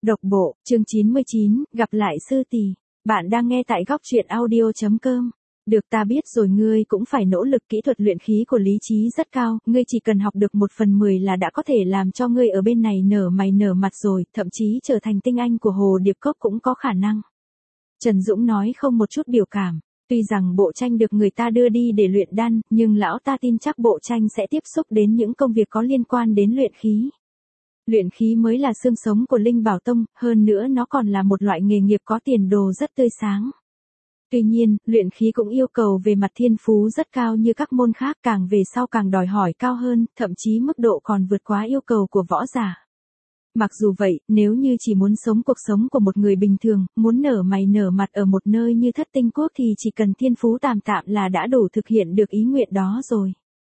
Độc bộ, chương 99, gặp lại sư tỷ. Bạn đang nghe tại góc truyện audio.com. Được ta biết rồi, ngươi cũng phải nỗ lực, kỹ thuật luyện khí của lý trí rất cao, ngươi chỉ cần học được 1/10 là đã có thể làm cho ngươi ở bên này nở mày nở mặt rồi, thậm chí trở thành tinh anh của Hồ Điệp Cốc cũng có khả năng. Trần Dũng nói không một chút biểu cảm. Tuy rằng bộ tranh được người ta đưa đi để luyện đan, nhưng lão ta tin chắc bộ tranh sẽ tiếp xúc đến những công việc có liên quan đến luyện khí. Luyện khí mới là xương sống của Linh Bảo Tông, hơn nữa nó còn là một loại nghề nghiệp có tiền đồ rất tươi sáng. Tuy nhiên, luyện khí cũng yêu cầu về mặt thiên phú rất cao như các môn khác, càng về sau càng đòi hỏi cao hơn, thậm chí mức độ còn vượt quá yêu cầu của võ giả. Mặc dù vậy, nếu như chỉ muốn sống cuộc sống của một người bình thường, muốn nở mày nở mặt ở một nơi như Thất Tinh Quốc thì chỉ cần thiên phú tạm tạm là đã đủ thực hiện được ý nguyện đó rồi.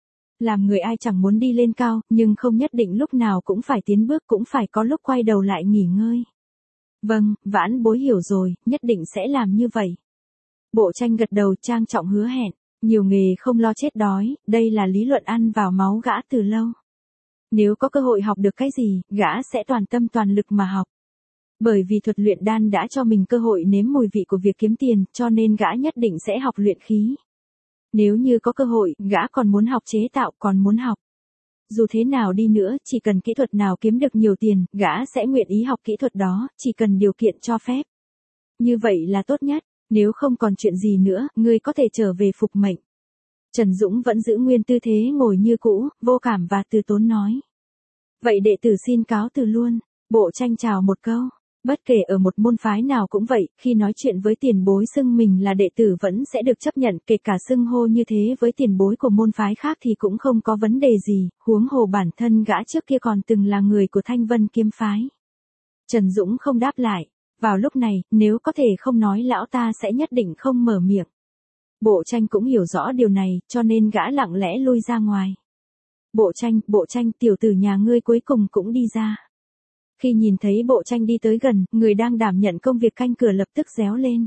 Làm người ai chẳng muốn đi lên cao, nhưng không nhất định lúc nào cũng phải tiến bước, cũng phải có lúc quay đầu lại nghỉ ngơi. Vâng, vãn bối hiểu rồi, nhất định sẽ làm như vậy. Bộ tranh gật đầu trang trọng hứa hẹn, nhiều nghề không lo chết đói, đây là lý luận ăn vào máu gã từ lâu. Nếu có cơ hội học được cái gì, gã sẽ toàn tâm toàn lực mà học. Bởi vì thuật luyện đan đã cho mình cơ hội nếm mùi vị của việc kiếm tiền, cho nên gã nhất định sẽ học luyện khí. Nếu như có cơ hội, gã còn muốn học chế tạo, còn muốn học. Dù thế nào đi nữa, chỉ cần kỹ thuật nào kiếm được nhiều tiền, gã sẽ nguyện ý học kỹ thuật đó, chỉ cần điều kiện cho phép. Như vậy là tốt nhất, nếu không còn chuyện gì nữa, ngươi có thể trở về phục mệnh. Trần Dũng vẫn giữ nguyên tư thế ngồi như cũ, vô cảm và từ tốn nói. Vậy đệ tử xin cáo từ luôn. Bộ tranh chào một câu. Bất kể ở một môn phái nào cũng vậy, khi nói chuyện với tiền bối xưng mình là đệ tử vẫn sẽ được chấp nhận, kể cả xưng hô như thế với tiền bối của môn phái khác thì cũng không có vấn đề gì, huống hồ bản thân gã trước kia còn từng là người của Thanh Vân kiếm phái. Trần Dũng không đáp lại. Vào lúc này, nếu có thể không nói lão ta sẽ nhất định không mở miệng. Bộ tranh cũng hiểu rõ điều này, cho nên gã lặng lẽ lui ra ngoài. Bộ tranh, tiểu tử nhà ngươi cuối cùng cũng đi ra. Khi nhìn thấy bộ tranh đi tới gần, người đang đảm nhận công việc canh cửa lập tức réo lên.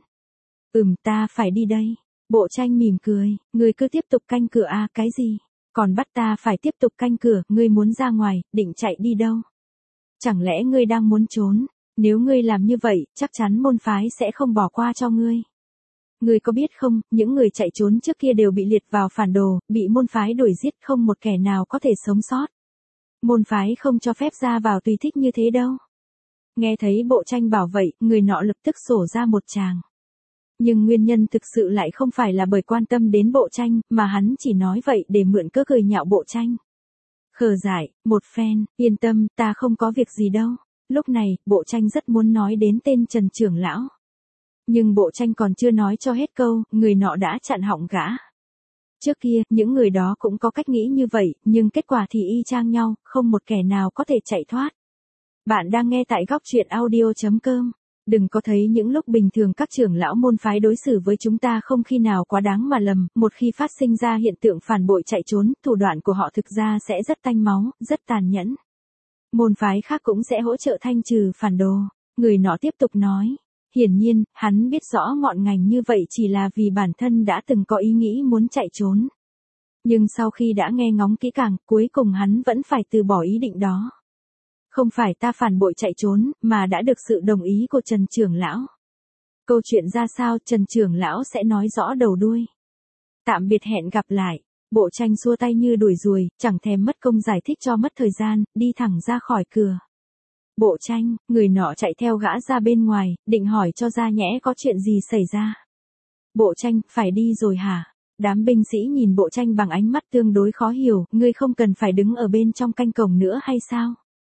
Ta phải đi đây. Bộ tranh mỉm cười, ngươi cứ tiếp tục canh cửa à, cái gì? Còn bắt ta phải tiếp tục canh cửa, ngươi muốn ra ngoài, định chạy đi đâu? Chẳng lẽ ngươi đang muốn trốn? Nếu ngươi làm như vậy, chắc chắn môn phái sẽ không bỏ qua cho ngươi. Ngươi có biết không, những người chạy trốn trước kia đều bị liệt vào phản đồ, bị môn phái đuổi giết, không một kẻ nào có thể sống sót. Môn phái không cho phép ra vào tùy thích như thế đâu. Nghe thấy bộ tranh bảo vậy, người nọ lập tức sổ ra một tràng. Nhưng nguyên nhân thực sự lại không phải là bởi quan tâm đến bộ tranh, mà hắn chỉ nói vậy để mượn cớ cười nhạo bộ tranh. Khờ dại, một phen, yên tâm, ta không có việc gì đâu. Lúc này, bộ tranh rất muốn nói đến tên Trần trưởng lão. Nhưng bộ tranh còn chưa nói cho hết câu, người nọ đã chặn họng gã. Trước kia, những người đó cũng có cách nghĩ như vậy, nhưng kết quả thì y chang nhau, không một kẻ nào có thể chạy thoát. Bạn đang nghe tại góc truyện audio.com. Đừng có thấy những lúc bình thường các trưởng lão môn phái đối xử với chúng ta không khi nào quá đáng mà lầm, một khi phát sinh ra hiện tượng phản bội chạy trốn, thủ đoạn của họ thực ra sẽ rất tanh máu, rất tàn nhẫn. Môn phái khác cũng sẽ hỗ trợ thanh trừ phản đồ. Người nọ tiếp tục nói. Hiển nhiên, hắn biết rõ ngọn ngành như vậy chỉ là vì bản thân đã từng có ý nghĩ muốn chạy trốn. Nhưng sau khi đã nghe ngóng kỹ càng, cuối cùng hắn vẫn phải từ bỏ ý định đó. Không phải ta phản bội chạy trốn, mà đã được sự đồng ý của Trần trưởng lão. Câu chuyện ra sao, Trần trưởng lão sẽ nói rõ đầu đuôi. Tạm biệt, hẹn gặp lại. Bộ tranh xua tay như đuổi ruồi, chẳng thèm mất công giải thích cho mất thời gian, đi thẳng ra khỏi cửa. Bộ tranh, người nọ chạy theo gã ra bên ngoài, định hỏi cho ra nhẽ có chuyện gì xảy ra. Bộ tranh, phải đi rồi hả? Đám binh sĩ nhìn bộ tranh bằng ánh mắt tương đối khó hiểu, ngươi không cần phải đứng ở bên trong canh cổng nữa hay sao?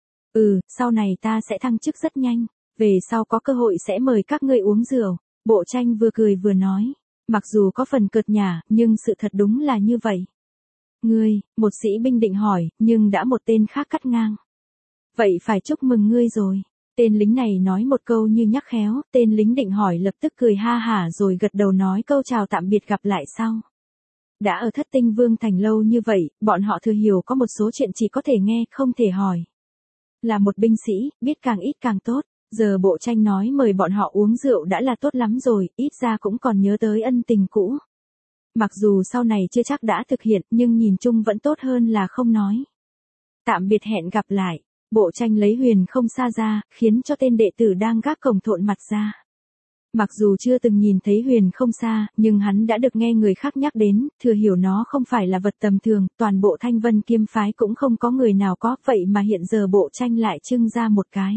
Sau này ta sẽ thăng chức rất nhanh, về sau có cơ hội sẽ mời các ngươi uống rượu. Bộ tranh vừa cười vừa nói, mặc dù có phần cợt nhả, nhưng sự thật đúng là như vậy. Ngươi, một sĩ binh định hỏi, nhưng đã một tên khác cắt ngang. Vậy phải chúc mừng ngươi rồi. Tên lính này nói một câu như nhắc khéo, tên lính định hỏi lập tức cười ha hả rồi gật đầu nói câu chào tạm biệt gặp lại sau. Đã ở Thất Tinh Vương thành lâu như vậy, bọn họ thừa hiểu có một số chuyện chỉ có thể nghe, không thể hỏi. Là một binh sĩ, biết càng ít càng tốt, giờ bộ tranh nói mời bọn họ uống rượu đã là tốt lắm rồi, ít ra cũng còn nhớ tới ân tình cũ. Mặc dù sau này chưa chắc đã thực hiện, nhưng nhìn chung vẫn tốt hơn là không nói. Tạm biệt, hẹn gặp lại. Bộ tranh lấy Huyền Không Sa ra, khiến cho tên đệ tử đang gác cổng thộn mặt ra. Mặc dù chưa từng nhìn thấy Huyền Không Sa, nhưng hắn đã được nghe người khác nhắc đến, thừa hiểu nó không phải là vật tầm thường, toàn bộ Thanh Vân Kiếm phái cũng không có người nào có, vậy mà hiện giờ bộ tranh lại trưng ra một cái.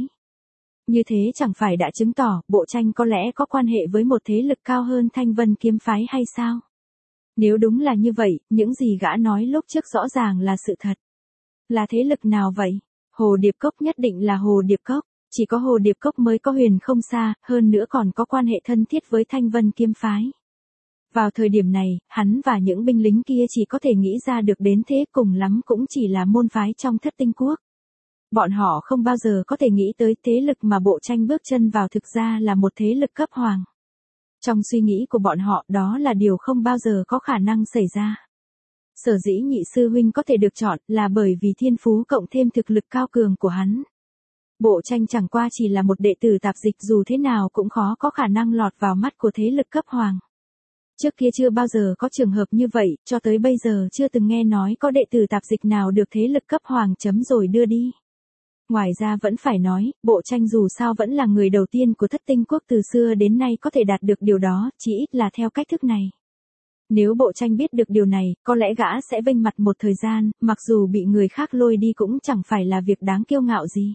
Như thế chẳng phải đã chứng tỏ, bộ tranh có lẽ có quan hệ với một thế lực cao hơn Thanh Vân Kiếm phái hay sao? Nếu đúng là như vậy, những gì gã nói lúc trước rõ ràng là sự thật. Là thế lực nào vậy? Hồ Điệp Cốc nhất định là Hồ Điệp Cốc. Chỉ có Hồ Điệp Cốc mới có Huyền Không Sa, hơn nữa còn có quan hệ thân thiết với Thanh Vân Kiếm phái. Vào thời điểm này, hắn và những binh lính kia chỉ có thể nghĩ ra được đến thế, cùng lắm cũng chỉ là môn phái trong Thất Tinh Quốc. Bọn họ không bao giờ có thể nghĩ tới thế lực mà bộ tranh bước chân vào thực ra là một thế lực cấp hoàng. Trong suy nghĩ của bọn họ đó là điều không bao giờ có khả năng xảy ra. Sở dĩ nhị sư huynh có thể được chọn là bởi vì thiên phú cộng thêm thực lực cao cường của hắn. Bộ tranh chẳng qua chỉ là một đệ tử tạp dịch, dù thế nào cũng khó có khả năng lọt vào mắt của thế lực cấp hoàng. Trước kia chưa bao giờ có trường hợp như vậy, cho tới bây giờ chưa từng nghe nói có đệ tử tạp dịch nào được thế lực cấp hoàng chấm rồi đưa đi. Ngoài ra vẫn phải nói, bộ tranh dù sao vẫn là người đầu tiên của Thất Tinh Quốc từ xưa đến nay có thể đạt được điều đó, chỉ ít là theo cách thức này. Nếu bộ tranh biết được điều này, có lẽ gã sẽ vênh mặt một thời gian, mặc dù bị người khác lôi đi cũng chẳng phải là việc đáng kiêu ngạo gì.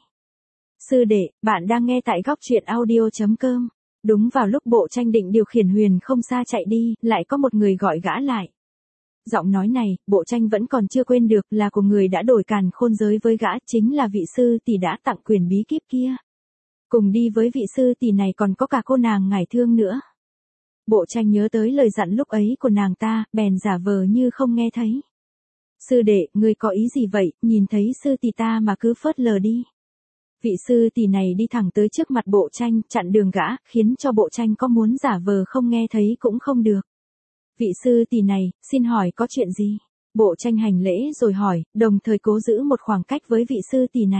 Sư đệ, bạn đang nghe tại góc truyện audio.com. Đúng vào lúc bộ tranh định điều khiển Huyền Không Sa chạy đi, lại có một người gọi gã lại. Giọng nói này, bộ tranh vẫn còn chưa quên được, là của người đã đổi càn khôn giới với gã, chính là vị sư tỷ đã tặng quyền bí kíp kia. Cùng đi với vị sư tỷ này còn có cả cô nàng Ngải Thương nữa. Bộ tranh nhớ tới lời dặn lúc ấy của nàng ta, bèn giả vờ như không nghe thấy. Sư đệ, ngươi có ý gì vậy, nhìn thấy sư tỷ ta mà cứ phớt lờ đi. Vị sư tỷ này đi thẳng tới trước mặt bộ tranh, chặn đường gã, khiến cho bộ tranh có muốn giả vờ không nghe thấy cũng không được. Vị sư tỷ này, xin hỏi có chuyện gì? Bộ tranh hành lễ rồi hỏi, đồng thời cố giữ một khoảng cách với vị sư tỷ này.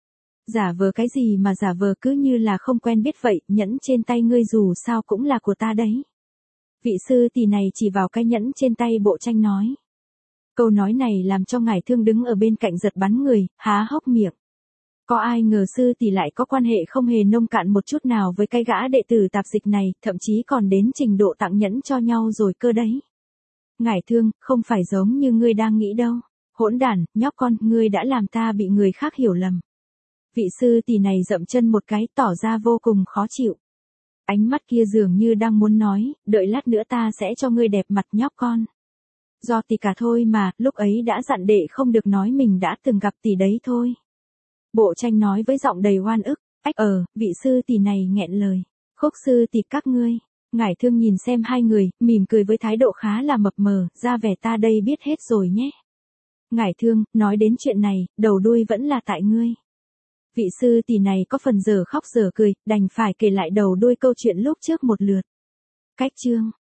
Giả vờ cái gì mà giả vờ, cứ như là không quen biết vậy, nhẫn trên tay ngươi dù sao cũng là của ta đấy. Vị sư tỷ này chỉ vào cái nhẫn trên tay bộ tranh nói. Câu nói này làm cho Ngải Thương đứng ở bên cạnh giật bắn người, há hốc miệng. Có ai ngờ sư tỷ lại có quan hệ không hề nông cạn một chút nào với cái gã đệ tử tạp dịch này, thậm chí còn đến trình độ tặng nhẫn cho nhau rồi cơ đấy. Ngải Thương, không phải giống như ngươi đang nghĩ đâu. Hỗn đản, nhóc con, ngươi đã làm ta bị người khác hiểu lầm. Vị sư tỷ này dậm chân một cái, tỏ ra vô cùng khó chịu. Ánh mắt kia dường như đang muốn nói, đợi lát nữa ta sẽ cho ngươi đẹp mặt nhóc con. Do tỷ cả thôi mà, lúc ấy đã dặn đệ không được nói mình đã từng gặp tỷ đấy thôi. Bộ tranh nói với giọng đầy oan ức, vị sư tỷ này nghẹn lời. Khúc sư tỷ các ngươi. Ngải Thương nhìn xem hai người, mỉm cười với thái độ khá là mập mờ, ra vẻ ta đây biết hết rồi nhé. Ngải Thương, nói đến chuyện này, đầu đuôi vẫn là tại ngươi. Vị sư tỷ này có phần dở khóc dở cười, đành phải kể lại đầu đuôi câu chuyện lúc trước một lượt. Cách chương